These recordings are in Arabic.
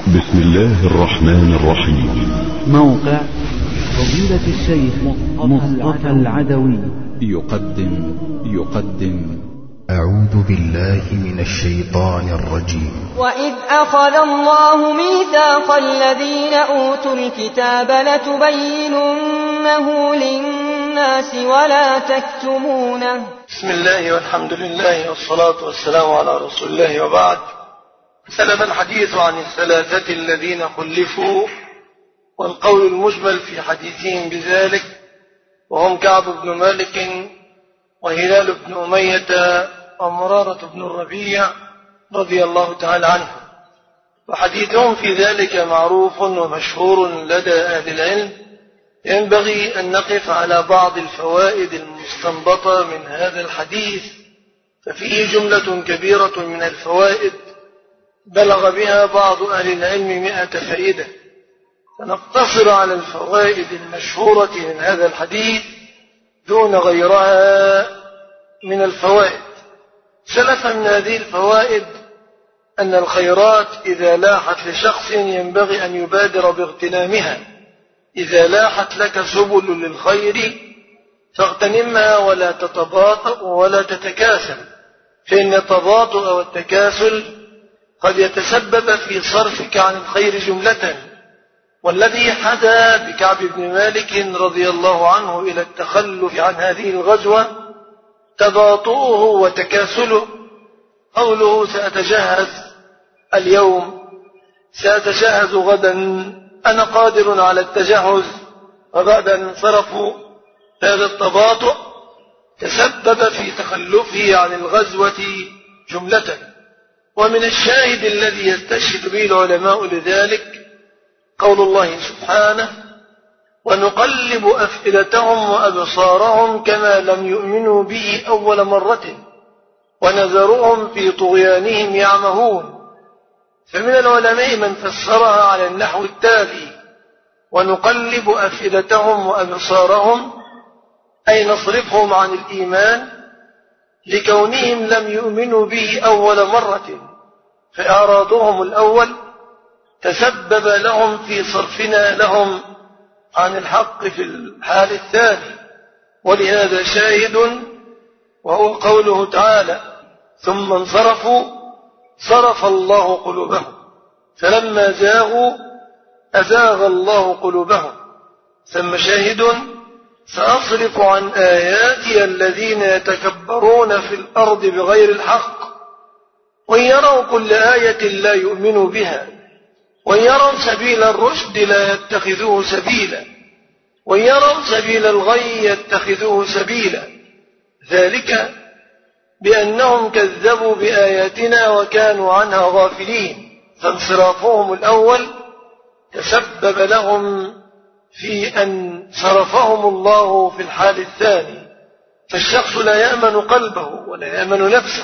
بسم الله الرحمن الرحيم. موقع فضيلة الشيخ مصطفى العدوي يقدم أعوذ بالله من الشيطان الرجيم. وإذ أخذ الله ميثاق الذين أوتوا الكتاب لتبيننه للناس ولا تكتمونه. بسم الله والحمد لله والصلاة والسلام على رسول الله، وبعد. سلف الحديث عن الثلاثة الذين خلفوا، والقول المجمل في حديثهم بذلك وهم كعب بن مالك وهلال بن أمية ومرارة بن الربيع رضي الله تعالى عنه، وحديثهم في ذلك معروف ومشهور لدى أهل العلم. ينبغي أن نقف على بعض الفوائد المستنبطة من هذا الحديث، ففيه جملة كبيرة من الفوائد بلغ بها بعض أهل العلم 100 فائدة، فنقتصر على الفوائد المشهورة من هذا الحديث دون غيرها من الفوائد. سلف من هذه الفوائد أن الخيرات إذا لاحت لشخص ينبغي أن يبادر باغتنامها. إذا لاحت لك سبل للخير فاغتنمها ولا تتباطأ ولا تتكاسل، فإن التباطؤ والتكاسل قد يتسبب في صرفك عن الخير جملة. والذي حدا بكعب بن مالك رضي الله عنه إلى التخلف عن هذه الغزوة تباطؤه وتكاسله. قوله سأتجهز اليوم، سأتجهز غدا، أنا قادر على التجهز، وبعد أن انصرفوا هذا التباطؤ تسبب في تخلفه عن الغزوة جملة. ومن الشاهد الذي يستشهد به العلماء لذلك قول الله سبحانه ونقلب أفئدتهم وأبصارهم كما لم يؤمنوا به أول مرة ونذرهم في طغيانهم يعمهون. فمن العلماء من فسرها على النحو التالي: ونقلب أفئدتهم وأبصارهم أي نصرفهم عن الإيمان لكونهم لم يؤمنوا به أول مرة، فإعراضهم الأول تسبب لهم في صرفنا لهم عن الحق في الحال الثاني. ولهذا شاهد وهو قوله تعالى ثم انصرفوا صرف الله قلوبهم فلما زاغوا أزاغ الله قلوبهم. ثم شاهد سأصرف عن آياتي الذين يتكبرون في الأرض بغير الحق وإن يروا كل آية لا يؤمنوا بها وإن يروا سبيل الرشد لا يتخذوه سبيلا وإن يروا سبيل الغي يتخذوه سبيلا، ذلك بأنهم كذبوا بآياتنا وكانوا عنها غافلين. فانصرافهم الأول تسبب لهم في أن صرفهم الله في الحال الثاني، فالشخص لا يأمن قلبه ولا يأمن نفسه.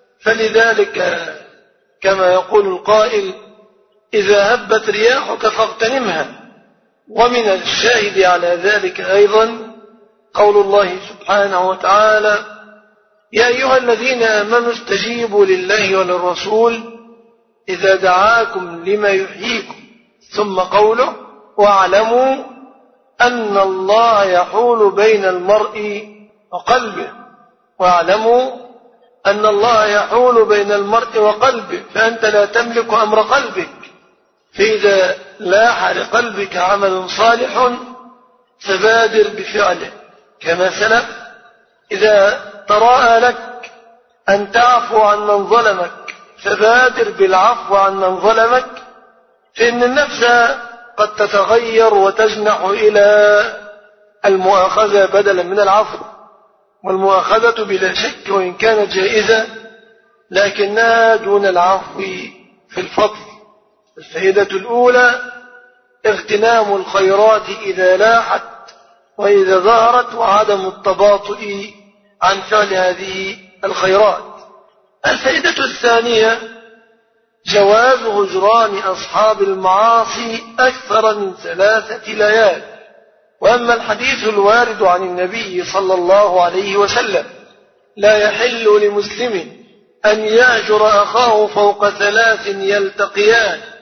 فلذلك كما يقول القائل إذا هبت رياحك فاغتنمها. ومن الشاهد على ذلك أيضا قول الله سبحانه وتعالى يا أيها الذين آمنوا استجيبوا لله وللرسول إذا دعاكم لما يحييكم، ثم قوله واعلموا أن الله يحول بين المرء وقلبه. واعلموا أن الله يحول بين المرء وقلبه، فأنت لا تملك أمر قلبك. فإذا لاح لقلبك عمل صالح فبادر بفعله كما سلف. إذا تراءى لك أن تعفو عن من ظلمك فبادر بالعفو عن من ظلمك، فإن النفس قد تتغير وتجنح إلى المؤاخذة بدلا من العفو. والمؤاخذة بلا شك وإن كانت جائزة لكنها دون العفو في الفضل. الفائدة الأولى اغتنام الخيرات إذا لاحت وإذا ظهرت، وعدم التباطؤ عن فعل هذه الخيرات. الفائدة الثانية جواز هجران أصحاب المعاصي أكثر من 3 ليال. وأما الحديث الوارد عن النبي صلى الله عليه وسلم لا يحل لمسلم أن يهجر أخاه فوق 3 يلتقيان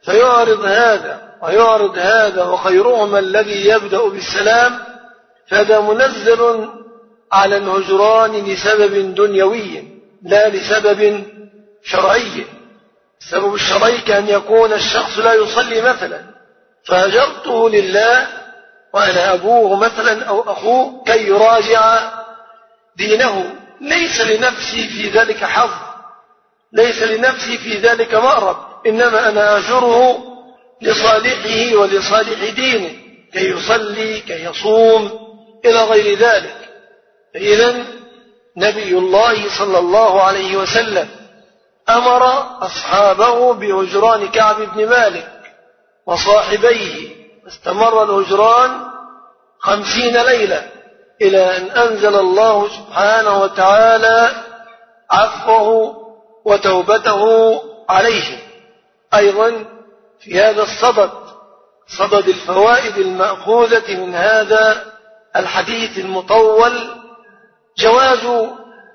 فيعرض هذا ويعرض هذا وخيرهما الذي يبدأ بالسلام، فهذا منزل على الهجران لسبب دنيوي لا لسبب شرعي. السبب الشرعي كأن يكون الشخص لا يصلي مثلا فهجرته لله وأنا أبوه مثلا أو أخوه كي يراجع دينه، ليس لنفسي في ذلك حظ، ليس لنفسي في ذلك مأرب، إنما أنا أجره لصالحه ولصالح دينه كي يصلي كي يصوم إلى غير ذلك. إذن نبي الله صلى الله عليه وسلم أمر أصحابه بهجران كعب بن مالك وصاحبيه، استمر الهجران 50 ليلة إلى أن أنزل الله سبحانه وتعالى عفوه وتوبته عليهم. أيضا في هذا صدد الفوائد المأخوذة من هذا الحديث المطول جواز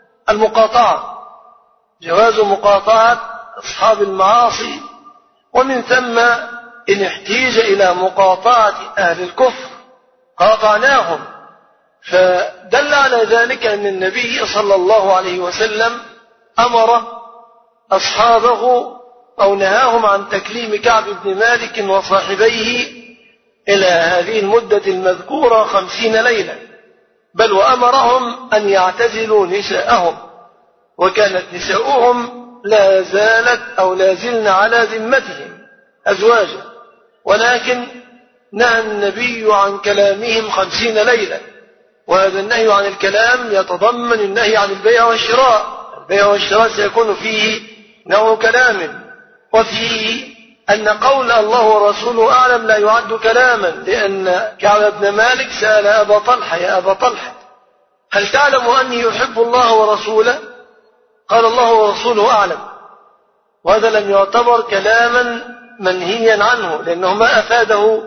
مقاطعة أصحاب المعاصي، ومن ثم إن احتيج إلى مقاطعة أهل الكفر قاطعناهم. فدل على ذلك أن النبي صلى الله عليه وسلم أمر أصحابه أو نهاهم عن تكليم كعب بن مالك وصاحبيه إلى هذه المدة المذكورة 50 ليلة، بل وأمرهم أن يعتزلوا نساءهم، وكانت نساؤهم لا زالت أو لا زلن على ذمتهم أزواجا، ولكن نهى النبي عن كلامهم 50 ليلة. وهذا النهي عن الكلام يتضمن النهي عن البيع والشراء. البيع والشراء سيكون فيه نوع كلام، وفيه أن قول الله ورسوله أعلم لا يعد كلاما، لأن كعب بن مالك سأل أبا طلحة يا أبا طلحة هل تعلم أني يحب الله ورسوله؟ قال الله ورسوله أعلم. وهذا لم يعتبر كلاما منهيا عنه، لأنه ما أفاده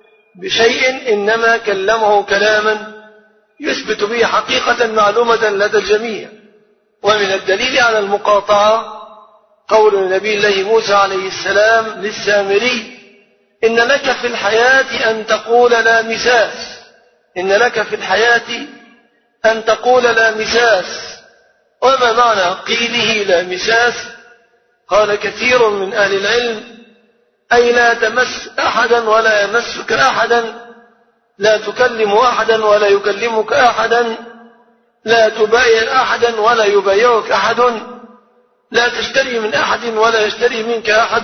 بشيء، إنما كلمه كلاما يثبت به حقيقة معلومة لدى الجميع. ومن الدليل على المقاطعة قول نبي الله موسى عليه السلام للسامري إن لك في الحياة أن تقول لا مساس، إن لك في الحياة أن تقول لا مساس. وما معنى قيله لا مساس؟ قال كثير من أهل العلم أي لا تمس أحدا ولا يمسك أحدا، لا تكلم أحدا ولا يكلمك أحدا، لا تبايع أحدا ولا يبايعك أحد، لا تشتري من أحد ولا يشتري منك أحد.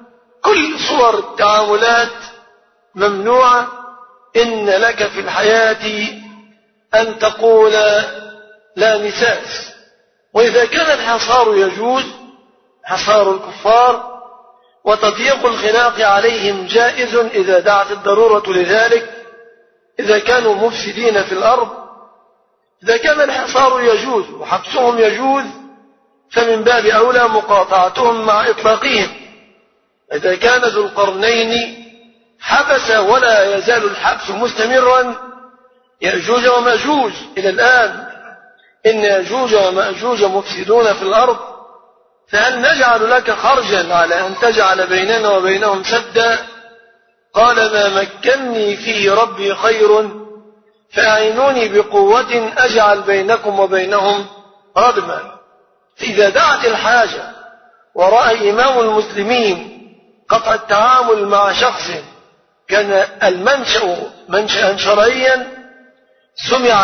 كل صور التعاملات ممنوعة. إن لك في الحياة أن تقول لا مساس. وإذا كان الحصار يجوز، حصار الكفار وتضييق الخناق عليهم جائز إذا دعت الضرورة لذلك، إذا كانوا مفسدين في الأرض. إذا كان الحصار يجوز وحبسهم يجوز، فمن باب أولى مقاطعتهم مع إطلاقهم. إذا كان ذو القرنين حبس ولا يزال الحبس مستمرا يأجوج ومأجوج إلى الآن، إن يأجوج ومأجوج مفسدون في الأرض، فهل نجعل لك خرجا على أن تجعل بيننا وبينهم سدا؟ قال ما مكنني فيه ربي خير فأعينوني بقوة أجعل بينكم وبينهم ردما. إذا دعت الحاجة ورأى إمام المسلمين قطع التعامل مع شخص كان المنشأ منشأ شرعيا، سمعنا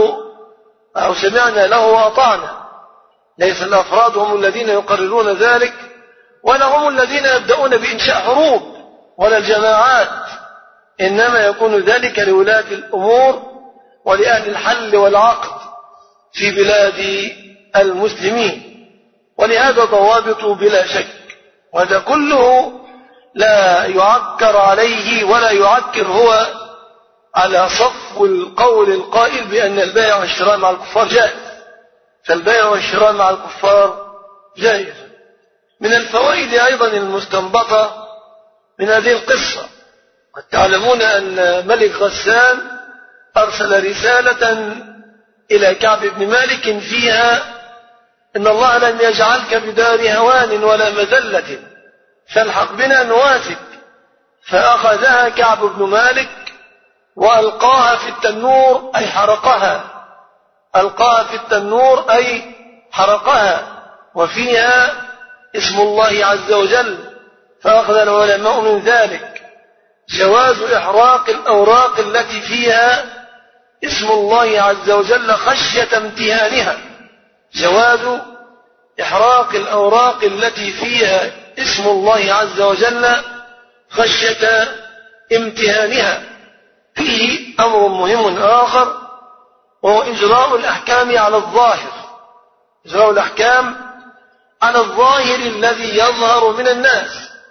له وأطعنا. ليس الأفراد هم الذين يقررون ذلك، ولا هم الذين يبدأون بإنشاء حروب ولا الجماعات، إنما يكون ذلك لولاة الأمور ولأهل الحل والعقد في بلاد المسلمين. ولهذا ضوابط بلا شك، وهذا كله لا يعكر عليه ولا يعكر هو على صف القول القائل بأن البيع والشراء مع الكفار جائز، فالبيع والشراء مع الكفار جائز. من الفوائد أيضا المستنبطة من هذه القصة، قد تعلمون أن ملك غسان أرسل رسالة إلى كعب بن مالك فيها إن الله لم يجعلك بدار هوان ولا مذلة، فالحق بنا نواسك. فأخذها كعب بن مالك وألقاها في التنور أي حرقها، ألقاها في التنور أي حرقها، وفيها اسم الله عز وجل. فأخذ العلماء من ذلك جواز إحراق الأوراق التي فيها اسم الله عز وجل خشية امتهانها، جواز إحراق الأوراق التي فيها اسم الله عز وجل خشية امتهانها. فيه أمر مهم آخر، وهو إجراء الأحكام على الظاهر، إجراء الأحكام على الظاهر الذي يظهر من الناس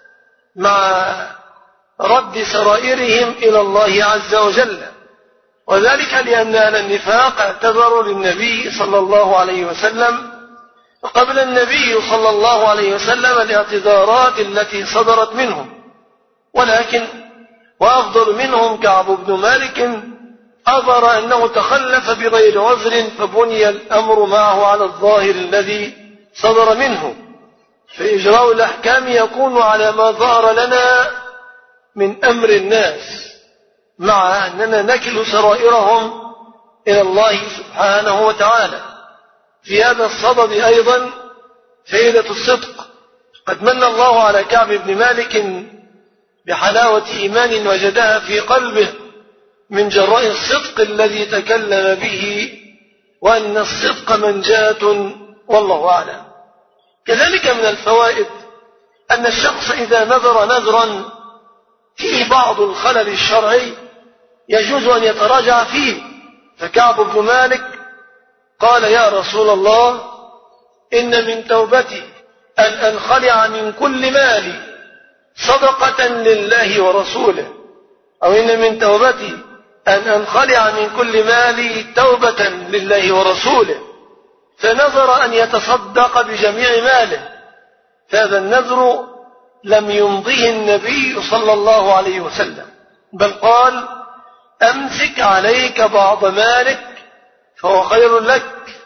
مع رد سرائرهم إلى الله عز وجل. وذلك لأن أهل النفاق اعتذروا للنبي صلى الله عليه وسلم، وقبل النبي صلى الله عليه وسلم الاعتذارات التي صدرت منهم، ولكن وأفضل منهم كعب بن مالك أظهر أنه تخلف بغير عذر، فبني الأمر معه على الظاهر الذي صدر منه. فإجراء الأحكام يكون على ما ظهر لنا من أمر الناس، مع أننا نكل سرائرهم إلى الله سبحانه وتعالى. في هذا الصدد أيضا فائدة الصدق. قد من الله على كعب بن مالك بحلاوة إيمان وجدها في قلبه من جراء الصدق الذي تكلم به، وأن الصدق منجاة، والله أعلم. كذلك من الفوائد أن الشخص إذا نذر نذرا فيه بعض الخلل الشرعي يجوز أن يتراجع فيه. فكعب بن مالك قال: يا رسول الله، إن من توبتي أن أنخلع من كل مالي صدقة لله ورسوله، أو إن من توبتي أن أنخلع من كل مالي توبة لله ورسوله. فنذر أن يتصدق بجميع ماله، فهذا النذر لم يمضيه النبي صلى الله عليه وسلم، بل قال: أمسك عليك بعض مالك فهو خير لك.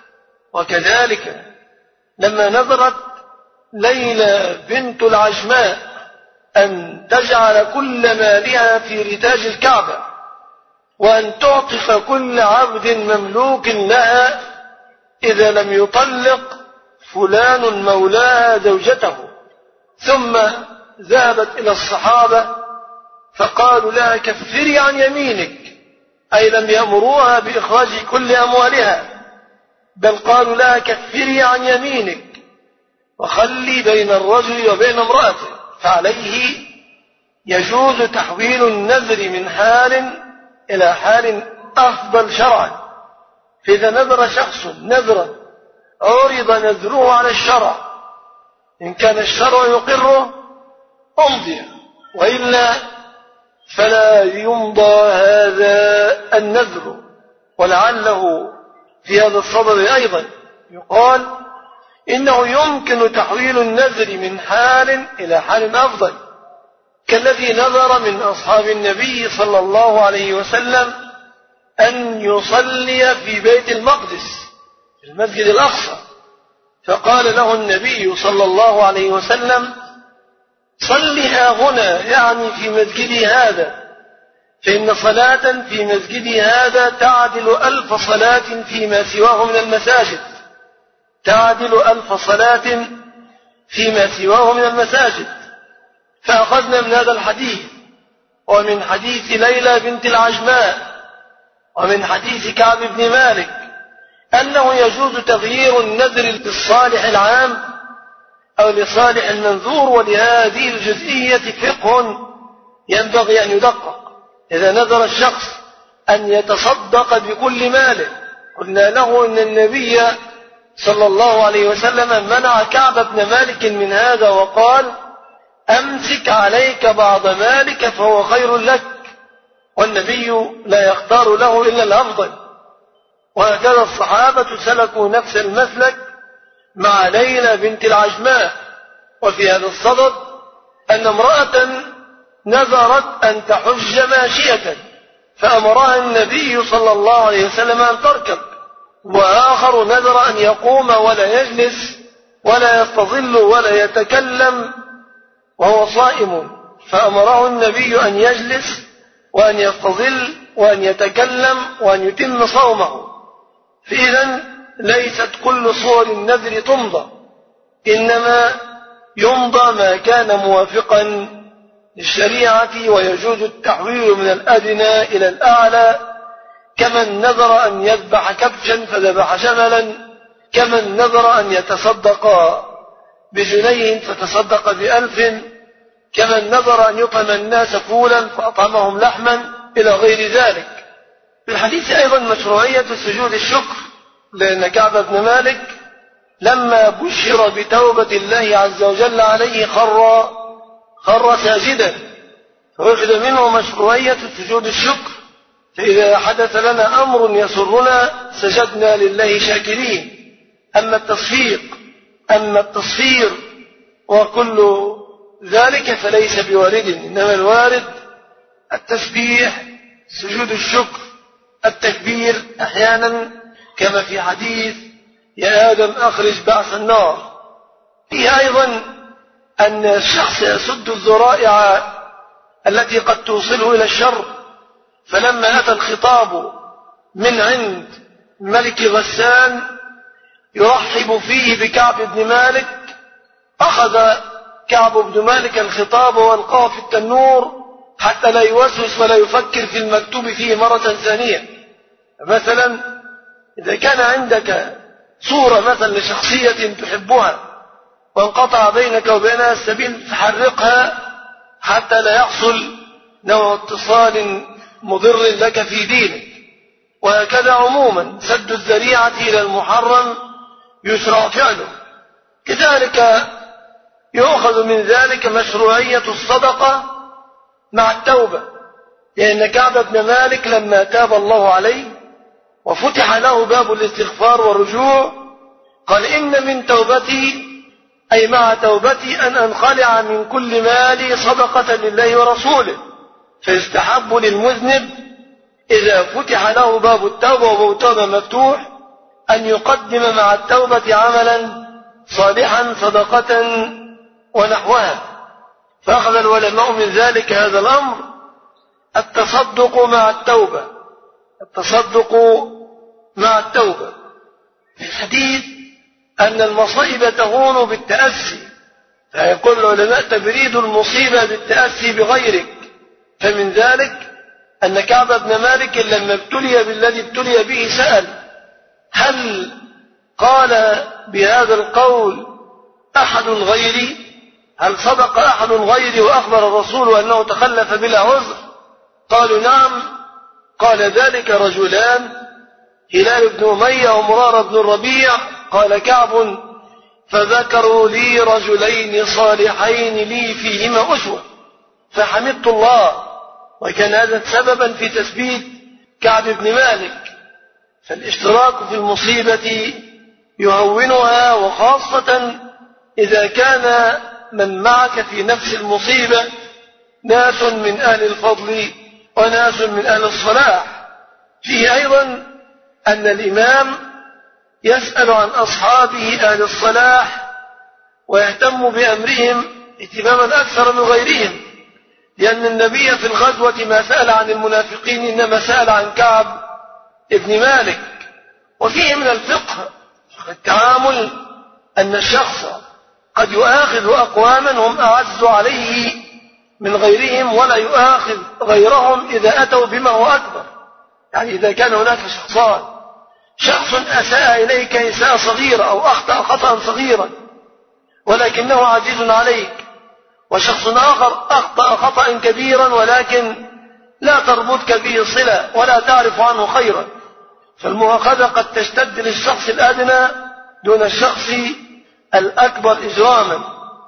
وكذلك لما نذرت ليلى بنت العجماء أن تجعل كل مالها في رتاج الكعبة، وأن تعطف كل عبد مملوك لها إذا لم يطلق فلان مولاها زوجته، ثم ذهبت إلى الصحابة فقالوا لها: كفري عن يمينك، أي لم يأمروها بإخراج كل أموالها، بل قالوا لها: كفري عن يمينك وخلي بين الرجل وبين امرأته. فعليه يجوز تحويل النذر من حال إلى حال أفضل شرعا. فإذا نذر شخص نذرا عرض نذره على الشرع، إن كان الشرع يقره أمضي، وإلا فلا يمضى هذا النذر. ولعله في هذا الصدد أيضا يقال إنه يمكن تحويل النذر من حال إلى حال أفضل، كالذي نذر من أصحاب النبي صلى الله عليه وسلم أن يصلي في بيت المقدس في المسجد الأقصى، فقال له النبي صلى الله عليه وسلم: صلها هنا، يعني في مسجدي هذا، فإن صلاة في مسجدي هذا تعدل 1000 صلاة فيما سواه من المساجد، تعدل 1000 صلاة فيما سواه من المساجد. فأخذنا من هذا الحديث ومن حديث ليلى بنت العجماء ومن حديث كعب بن مالك أنه يجوز تغيير النذر للصالح العام أو لصالح المنذور. ولهذه الجزئية فقه ينبغي أن يدقق. إذا نذر الشخص أن يتصدق بكل ماله، قلنا له إن النبي صلى الله عليه وسلم منع كعب بن مالك من هذا وقال: أمسك عليك بعض مالك فهو خير لك، والنبي لا يختار له إلا الأفضل. وهكذا الصحابة سلكوا نفس المسلك مع ليلى بنت العجماء. وفي هذا الصدد أن امرأة نذرت أن تحج ماشية، فأمرها النبي صلى الله عليه وسلم أن تركب، وآخر نذر أن يقوم ولا يجلس ولا يستظل ولا يتكلم وهو صائم، فأمره النبي أن يجلس وأن يستظل وأن يتكلم وأن يتم صومه. فإذا ليست كل صور النذر تمضى، إنما يمضى ما كان موافقا للشريعة، ويجوز التحويل من الأدنى إلى الأعلى، كمن نذر أن يذبح كبشا فذبح شملا، كمن نذر أن يتصدق بجنيه فتصدق ب1000، كمن نذر أن يطعم الناس فولا فأطعمهم لحما، إلى غير ذلك. في الحديث أيضا مشروعية سجود الشكر، لأن كعب بن مالك لما بشر بتوبة الله عز وجل عليه خر ساجدا، فأخذ منه مشروعية سجود الشكر. فإذا حدث لنا أمر يسرنا سجدنا لله شاكرين. أما التصفير وكل ذلك فليس بوارد، إنما الوارد التسبيح، سجود الشكر، التكبير أحيانا، كما في حديث يا آدم أخرج بعث النار. فيه أيضا أن الشخص يسد الذرائع التي قد توصله إلى الشر. فلما أتى الخطاب من عند ملك غسان يرحب فيه بكعب بن مالك، أخذ كعب بن مالك الخطاب والقاه في التنور حتى لا يوسوس ولا يفكر في المكتوب فيه مرة ثانية. مثلا إذا كان عندك صورة مثلا لشخصية تحبها وانقطع بينك وبينها السبيل، فحرقها حتى لا يحصل نوع اتصال مضر لك في دينك. وهكذا عموما سد الذريعة إلى المحرم يشرع فعله. كذلك يؤخذ من ذلك مشروعية الصدقة مع التوبة، لأن كعب بن مالك لما تاب الله عليه وفتح له باب الاستغفار والرجوع قال إن من توبتي أي مع توبتي أن أنخلع من كل مالي صدقة لله ورسوله. فيستحب للمذنب إذا فتح له باب التوبة وباب التوبة مفتوح أن يقدم مع التوبة عملا صالحا، صدقة ونحوها. فأخذ العلماء من ذلك هذا الأمر التصدق مع التوبة، في الحديث أن المصائب تهون بالتأسي، فيقول العلماء تبريد المصيبة بالتأسي بغيرك. فمن ذلك أن كعب بن مالك لما ابتلي بالذي ابتلي به سأل هل قال بهذا القول أحد غيري؟ هل صدق أحد غيري وأخبر الرسول أنه تخلف بلا عذر؟ قالوا نعم. قال ذلك رجلان، هلال بن أمية ومرارة بن الربيع. قال كعب فذكروا لي رجلين صالحين لي فيهما أسوة، فحمدت الله، وكان هذا سببا في تثبيت كعب بن مالك. فالاشتراك في المصيبة يهونها، وخاصة إذا كان من معك في نفس المصيبة ناس من أهل الفضل وناس من أهل الصلاح. فيه أيضا أن الإمام يسأل عن أصحابه أهل الصلاح ويهتم بأمرهم اهتماما أكثر من غيرهم، لأن النبي في الغزوة ما سأل عن المنافقين إنما سأل عن كعب ابن مالك. وفيه من الفقه التعامل أن الشخص قد يؤاخذ أقواما هم أعز عليه من غيرهم، ولا يؤاخذ غيرهم إذا أتوا بما هو أكبر. يعني إذا كان هناك شخصان، شخص أساء إليك إساءة صغيرة أو أخطأ خطأ صغيرا ولكنه عزيز عليك، وشخص آخر أخطأ خطأ كبيرا ولكن لا تربطك به صلة ولا تعرف عنه خيرا، فالمؤاخذة قد تشتد للشخص الأدنى دون الشخص الأكبر إجراما.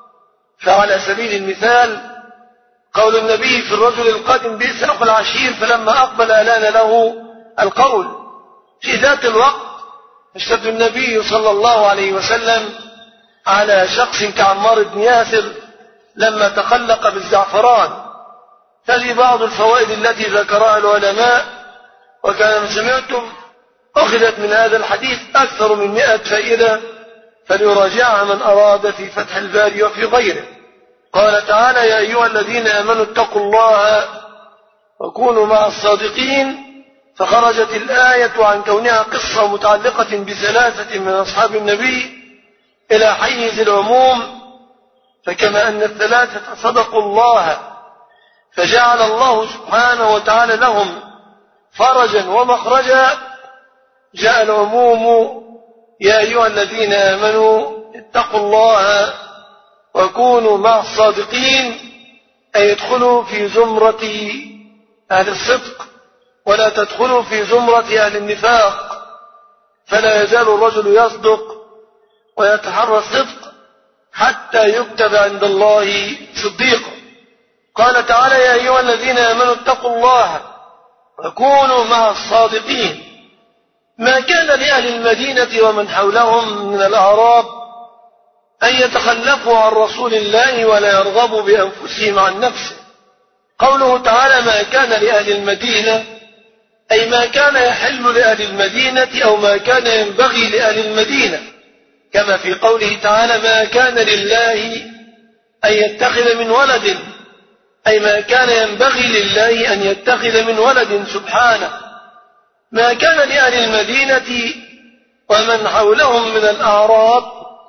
فعلى سبيل المثال قول النبي في الرجل القادم بئس أخو العشير، فلما أقبل ألان له القول. في ذات الوقت اشتد النبي صلى الله عليه وسلم على شخص كعمار بن ياسر لما تخلق بالزعفران. هذه بعض الفوائد التي ذكرها العلماء، وكان سمعتم أخذت من هذا الحديث أكثر من 100 فائدة، فليراجعها من أراد في فتح الباري وفي غيره. قال تعالى يا أيها الذين آمنوا اتقوا الله وكونوا مع الصادقين، فخرجت الآية عن كونها قصة متعلقة بثلاثة من أصحاب النبي إلى حيز العموم، فكما أن الثلاثة صدقوا الله فجعل الله سبحانه وتعالى لهم فرجا ومخرجا، جاء العموم يا أيها الذين آمنوا اتقوا الله وكونوا مع الصادقين، أي يدخلوا في زمرة أهل الصدق ولا تدخلوا في زمرة أهل النفاق، فلا يزال الرجل يصدق ويتحرى الصدق حتى يكتب عند الله صديقا. قال تعالى يا أيها الذين آمنوا اتقوا الله وكونوا مع الصادقين. ما كان لأهل المدينة ومن حولهم من الأعراب أن يتخلفوا عن رسول الله ولا يرغبوا بأنفسهم عن نفسه. قوله تعالى ما كان لأهل المدينة أي ما كان يحل لأهل المدينة أو ما كان ينبغي لأهل المدينة، كما في قوله تعالى ما كان لله أن يتخذ من ولد، أي ما كان ينبغي لله أن يتخذ من ولد سبحانه. ما كان لأهل المدينة ومن حولهم من الأعراب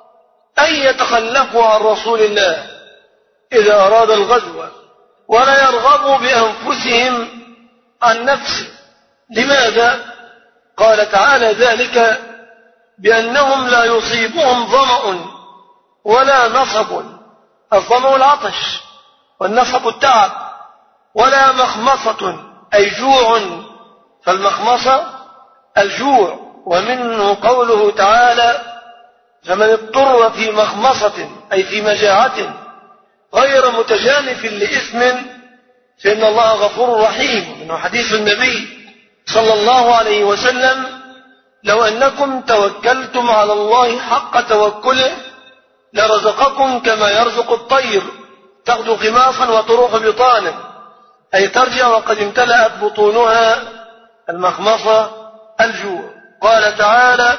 أن يتخلفوا عن رسول الله إذا أراد الغزو ولا يرغبوا بأنفسهم عن نفسه. لماذا؟ قال تعالى ذلك بأنهم لا يصيبهم ظمأ ولا نصب، الظمأ العطش والنصب التعب، ولا مخمصة أي جوع، فالمخمصة الجوع. ومنه قوله تعالى فمن اضطر في مخمصة أي في مجاعة غير متجانف لإثم فإن الله غفور رحيم. منه حديث النبي صلى الله عليه وسلم لو أنكم توكلتم على الله حق توكله لرزقكم كما يرزق الطير تغدو خماصا وتروح بطانا، أي ترجع وقد امتلأت بطونها المخمصة الجوع. قال تعالى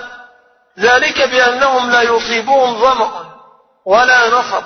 ذلك بأنهم لا يصيبهم ظمأ ولا نصب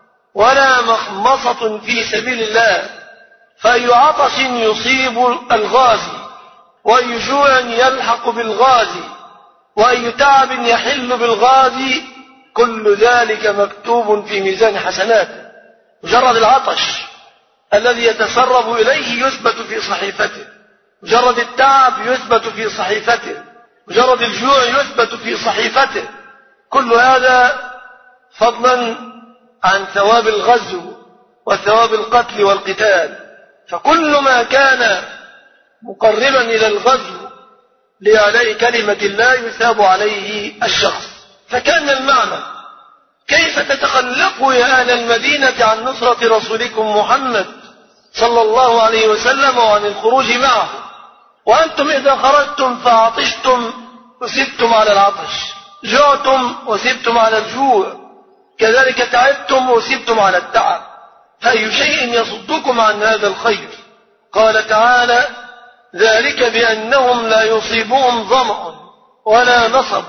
ولا مخمصة في سبيل الله، فأي عطش يصيب الغازي وأي جوع يلحق بالغازي وأي تعب يحل بالغازي، كل ذلك مكتوب في ميزان حسناته. مجرد العطش الذي يتسرب إليه يثبت في صحيفته، مجرد التعب يثبت في صحيفته، مجرد الجوع يثبت في صحيفته، كل هذا فضلا عن ثواب الغزو وثواب القتل والقتال. فكل ما كان مقربا إلى الغزو لإعلاء كلمة الله يثاب عليه الشخص. فكان المعنى كيف تتخلفوا يا أهل المدينة عن نصرة رسولكم محمد صلى الله عليه وسلم وعن الخروج معه، وأنتم إذا خرجتم فعطشتم وسبتم على العطش، جعتم وسبتم على الجوع، كذلك تعبتم وسبتم على التعب، فأي شيء يصدكم عن هذا الخير؟ قال تعالى ذلك بأنهم لا يصيبهم ظمأ ولا نصب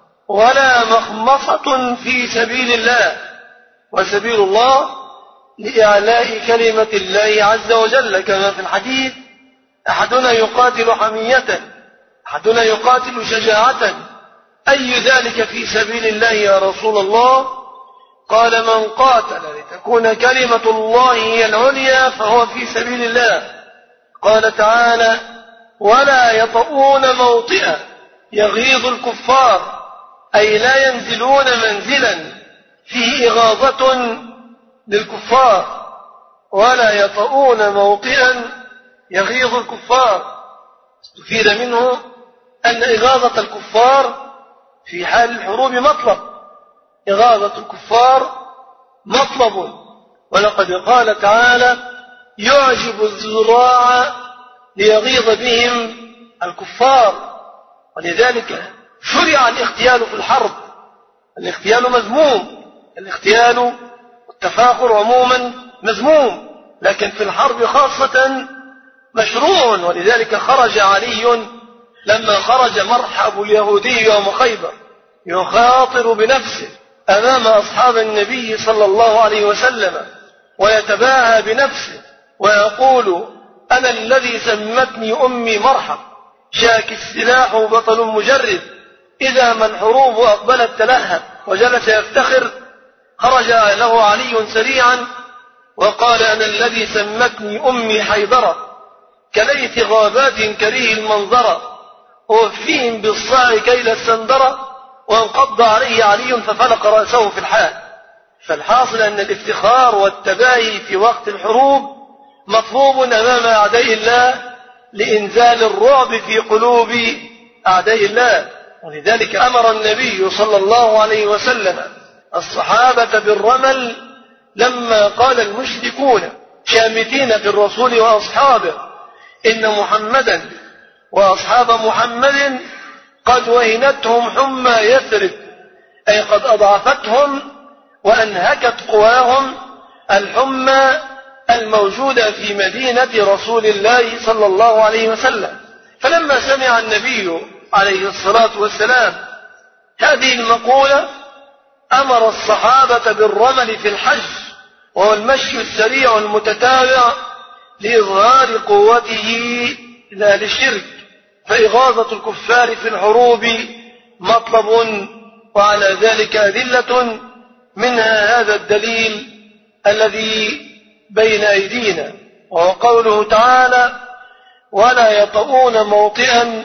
ولا مخمصة في سبيل الله، وسبيل الله لإعلاء كلمة الله عز وجل، كما في الحديث أحدنا يقاتل حمية، أحدنا يقاتل شجاعة، أي ذلك في سبيل الله يا رسول الله؟ قال من قاتل لتكون كلمة الله هي العليا فهو في سبيل الله. قال تعالى ولا يطؤون موطئا يغيظ الكفار، أي لا ينزلون منزلا فيه إغاظة للكفار، ولا يطؤون موطئا يغيظ الكفار. استفيد منه أن إغاظة الكفار في حال الحروب مطلب، إغاظة الكفار مطلب. ولقد قال تعالى يعجب الزراع ليغيظ بهم الكفار، ولذلك شرع الاغتيال في الحرب. الاغتيال مذموم، الاغتيال والتفاخر عموما مذموم، لكن في الحرب خاصة مشروع. ولذلك خرج علي لما خرج مرحب اليهودي يوم خيبر يخاطر بنفسه أمام أصحاب النبي صلى الله عليه وسلم ويتباهى بنفسه ويقول أنا الذي سمتني أمي مرحب، شاك السلاح بطل مجرد، إذا ما الحروب أقبلت تلهب، وجلس يفتخر. خرج له علي سريعا وقال أنا الذي سمتني أمي حيدرة، كليث غابات كريه المنظرة، ووفيهم بالصاع كيل السندرة، وانقض عليه علي ففلق رأسه في الحال. فالحاصل أن الافتخار والتباهي في وقت الحروب مطلوب أمام أعداء الله لإنزال الرعب في قلوب أعداء الله. ولذلك أمر النبي صلى الله عليه وسلم الصحابة بالرمل لما قال المشركون شامتين في الرسول وأصحابه إن محمدا وأصحاب محمد قد وهنتهم حمى يثرب، أي قد أضعفتهم وأنهكت قواهم الحمى الموجودة في مدينة رسول الله صلى الله عليه وسلم. فلما سمع النبي عليه الصلاة والسلام هذه المقولة أمر الصحابة بالرمل في الحج، وهو المشي السريع المتتابع لإظهار قوته لا للشرك، فإغاظة الكفار في الحروب مطلب، وعلى ذلك أدلة، منها هذا الدليل الذي بين أيدينا، وهو قوله تعالى ولا يطؤون موطئا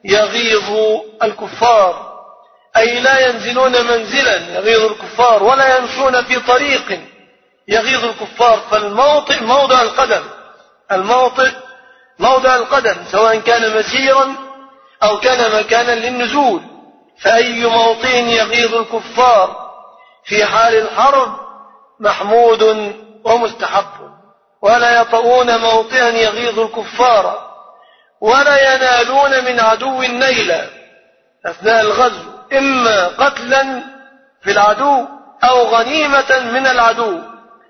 يغيظ الكفار، أي لا ينزلون منزلا يغيظ الكفار، ولا يمشون في طريق يغيظ الكفار. فالموطئ موضع القدم، الموطئ موضع القدم، سواء كان مسيرا أو كان مكانا للنزول. فأي موطئ يغيظ الكفار في حال الحرب محمود ومستحب. ولا يطؤون موطئا يغيظ الكفار ولا ينالون من عدو نيلا أثناء الغزو، إما قتلا في العدو أو غنيمة من العدو،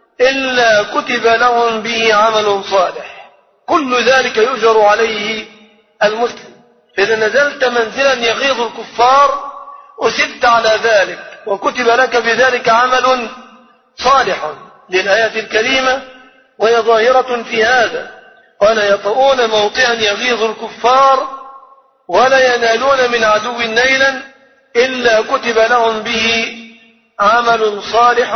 إلا كتب لهم به عمل صالح. كل ذلك يؤجر عليه المسلم. فإذا نزلت منزلا يغيظ الكفار أسبت على ذلك وكتب لك بذلك عمل صالح للآية الكريمة، وهي ظاهرة في هذا. ولا يطؤون موطئا يغيظ الكفار ولا ينالون من عدو نيلا إلا كتب لهم به عمل صالح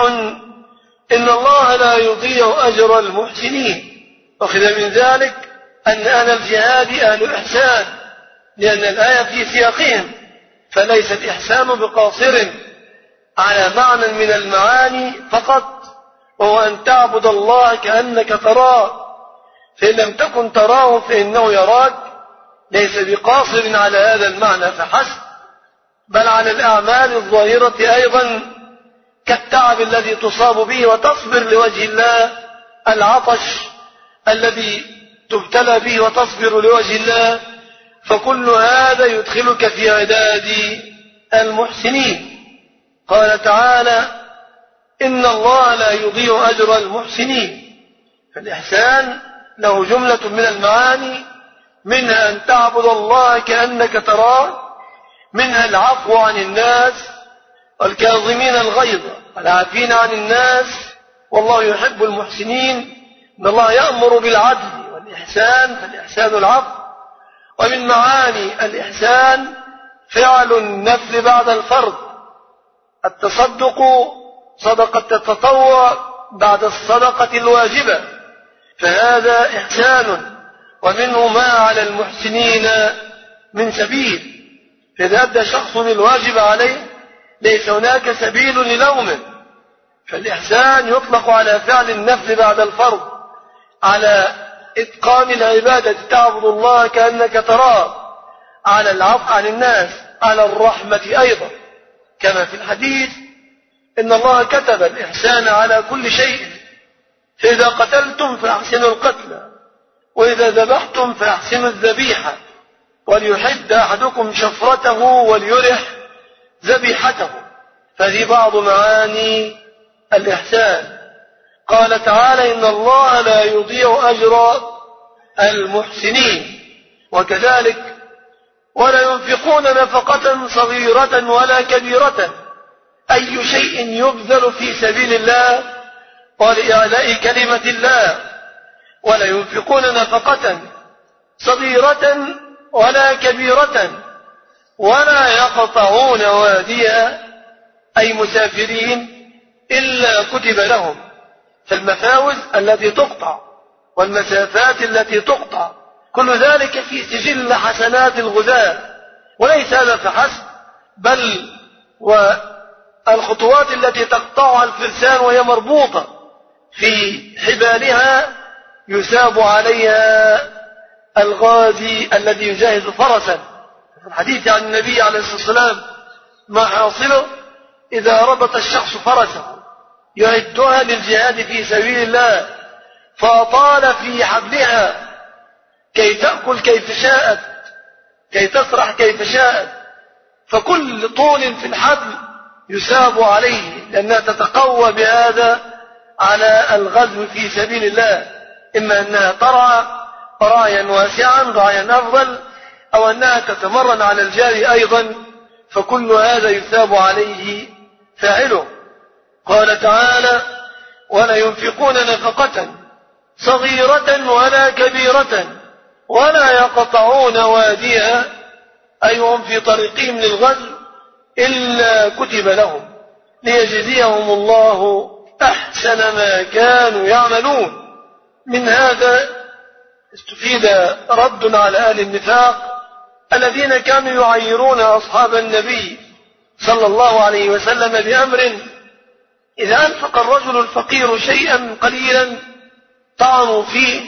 إن الله لا يضيع أجر المحسنين. أخذ من ذلك أن أهل الجهاد أهل إحسان، لأن الآية في سياقهم، فليس الإحسان بقاصر على معنى من المعاني فقط، وهو أن تعبد الله كأنك تراه، فإن لم تكن تراه فإنه يراك. ليس بقاصر على هذا المعنى فحسب، بل على الأعمال الظاهرة أيضا، كالتعب الذي تصاب به وتصبر لوجه الله، العطش الذي تبتلى به وتصبر لوجه الله، فكل هذا يدخلك في عداد المحسنين. قال تعالى إن الله لا يضيع أجر المحسنين. فالإحسان له جملة من المعاني، منها أن تعبد الله كأنك تراه، منها العفو عن الناس، والكاظمين الغيظ والعافين عن الناس، والله يحب المحسنين. إن الله يأمر بالعدل والإحسان، فالإحسان العفو. ومن معاني الإحسان فعل النفل بعد الفرض، التصدق صدقة التطوع بعد الصدقة الواجبة، فهذا إحسان، ومنه ما على المحسنين من سبيل. فإذا أدى شخص الواجب عليه ليس هناك سبيل للومه. فالإحسان يطلق على فعل النفل بعد الفرض، على إتقان العبادة، تعبد الله كأنك تراه، على العفو عن الناس، على الرحمة أيضا، كما في الحديث إن الله كتب الإحسان على كل شيء، فإذا قتلتم فأحسنوا القتل، وإذا ذبحتم فأحسنوا الذبيحة، وليحد أحدكم شفرته وليرح ذبيحته. فهذه بعض معاني الإحسان. قال تعالى إن الله لا يضيع أجر المحسنين. وكذلك ولا ينفقون نفقة صغيرة ولا كبيرة، أي شيء يبذل في سبيل الله ولإعلاء كلمة الله، ولا ينفقون نفقة صغيرة ولا كبيرة ولا يقطعون واديا أي مسافرين إلا كتب لهم. فالمفاوز التي تقطع والمسافات التي تقطع كل ذلك في سجل حسنات الغزاة. وليس هذا فحسب، بل والخطوات التي تقطعها الفرسان وهي مربوطة في حبالها يثاب عليها الغازي الذي يجهز فرسا. في الحديث عن النبي عليه الصلاة والسلام ما حاصله إذا ربط الشخص فرسه يعدها للجهاد في سبيل الله فأطال في حبلها كي تأكل كيف شاءت، كي تسرح كيف شاءت، فكل طول في الحبل يثاب عليه، لأنها تتقوى بهذا على الغزو في سبيل الله، إما أنها ترعى رعيا واسعا رعيا أفضل، أو أنها تتمرن على الجاري أيضا، فكل هذا يثاب عليه فاعله. قال تعالى: ولا ينفقون نفقة صغيرة ولا كبيرة ولا يقطعون واديا أي هم في طريقهم للغزو إلا كتب لهم ليجزيهم الله أحسن ما كانوا يعملون. من هذا استفيد رد على أهل النفاق الذين كانوا يعيرون أصحاب النبي صلى الله عليه وسلم بأمر إذا أنفق الرجل الفقير شيئا قليلا طعنوا فيه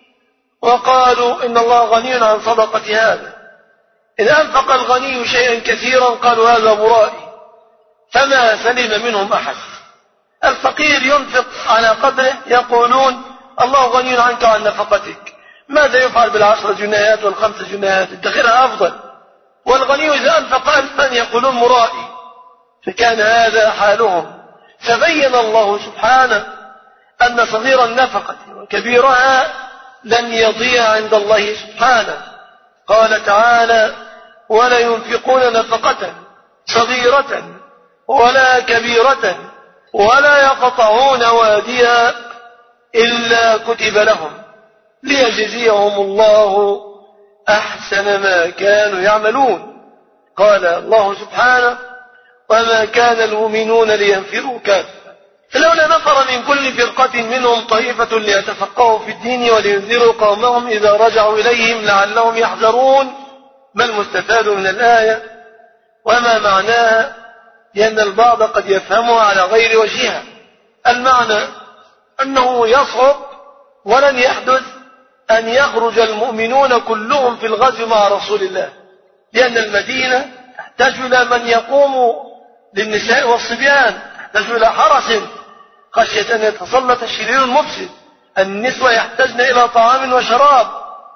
وقالوا إن الله غني عن صدقة هذا، إذا أنفق الغني شيئا كثيرا قالوا هذا مرائي، فما سلم منهم أحد. الفقير ينفق على قدره يقولون الله غني عنك عن نفقتك، ماذا يفعل بالعشر جنيهات والخمس جنيهات؟ ادخرها أفضل. والغني إذا أنفق 1000 يقولون مرائي. فكان هذا حالهم. فبين الله سبحانه أن صغير النفقة وكبيرها لن يضيع عند الله سبحانه. قال تعالى: ولا ينفقون نفقة صغيرة ولا كبيرة ولا يقطعون واديا إلا كتب لهم ليجزيهم الله أحسن ما كانوا يعملون. قال الله سبحانه: وما كان المؤمنون لينفروا كافة فلولا نفر من كل فرقة منهم طائفة ليتفقهوا في الدين ولينذروا قومهم إذا رجعوا إليهم لعلهم يحذرون. ما المستفاد من الآية وما معناها؟ لأن البعض قد يفهمها على غير وجهها. المعنى أنه يصعب ولن يحدث أن يخرج المؤمنون كلهم في الغزو مع رسول الله، لأن المدينة تحتاج إلى من يقوم للنساء والصبيان، تحتاج إلى حرس خشية أن يتسلط الشرير المفسد. النسوة يحتاجن إلى طعام وشراب،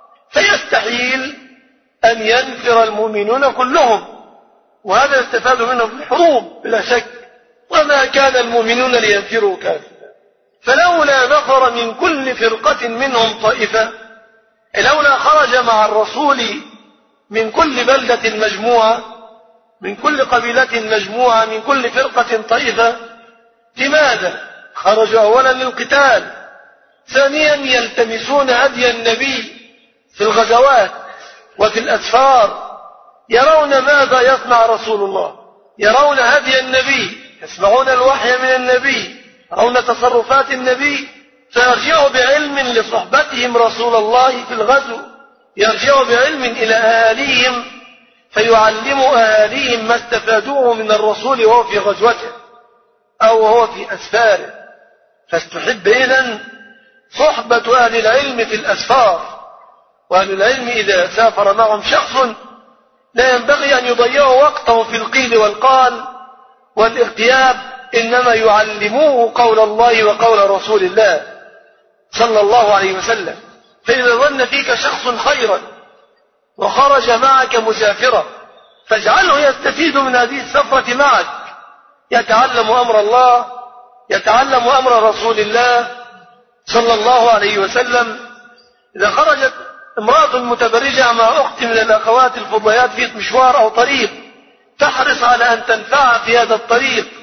فيستحيل أن ينفر المؤمنون كلهم، وهذا يستفاد منه في الحروب بلا شك. وما كان المؤمنون لينفروا كافة فلولا نفر من كل فرقة منهم طائفة، لولا خرج مع الرسول من كل بلدة مجموعة، من كل قبيلة مجموعة، من كل فرقة طائفة. لماذا؟ خرجوا أولا للقتال، ثانيا يلتمسون هدي النبي في الغزوات وفي الأسفار، يرون ماذا يصنع رسول الله، يرون هدي النبي، يسمعون الوحي من النبي، يرون تصرفات النبي، فيرجعوا بعلم لصحبتهم رسول الله في الغزو، يرجعوا بعلم إلى أهاليهم فيعلموا أهاليهم ما استفادوه من الرسول وهو في غزوته أو وهو في أسفاره. فاستحب إذن صحبة أهل العلم في الأسفار. وأهل العلم إذا سافر معهم شخص لا ينبغي أن يضيعوا وقته في القيل والقال والاغتياب، إنما يعلموه قول الله وقول رسول الله صلى الله عليه وسلم. فإذا ظن فيك شخص خيرا وخرج معك مسافرا فاجعله يستفيد من هذه السفرة معك، يتعلم أمر الله، يتعلم أمر رسول الله صلى الله عليه وسلم. إذا خرجت امرأة متبرجة مع أخت من الأخوات الفضيات في مشوار أو طريق، تحرص على أن تنفع في هذا الطريق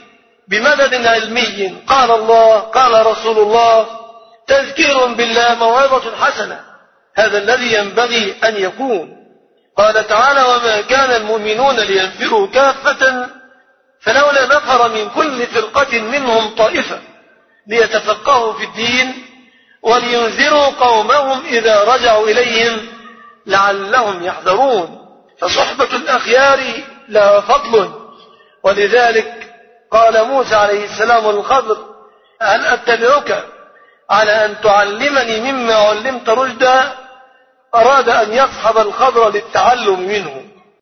بمدد علمي، قال الله قال رسول الله، تذكير بالله، موعظة حسنة. هذا الذي ينبغي أن يكون. قال تعالى: وما كان المؤمنون لينفروا كافة فلولا نفر من كل فرقة منهم طائفة ليتفقهوا في الدين ولينذروا قومهم إذا رجعوا إليهم لعلهم يحذرون. فصحبة الأخيار لها فضل، ولذلك قال موسى عليه السلام للخضر: هل أتبعك على أن تعلمني مما علمت رشدا؟ أراد أن يصحب الخضر للتعلم منه.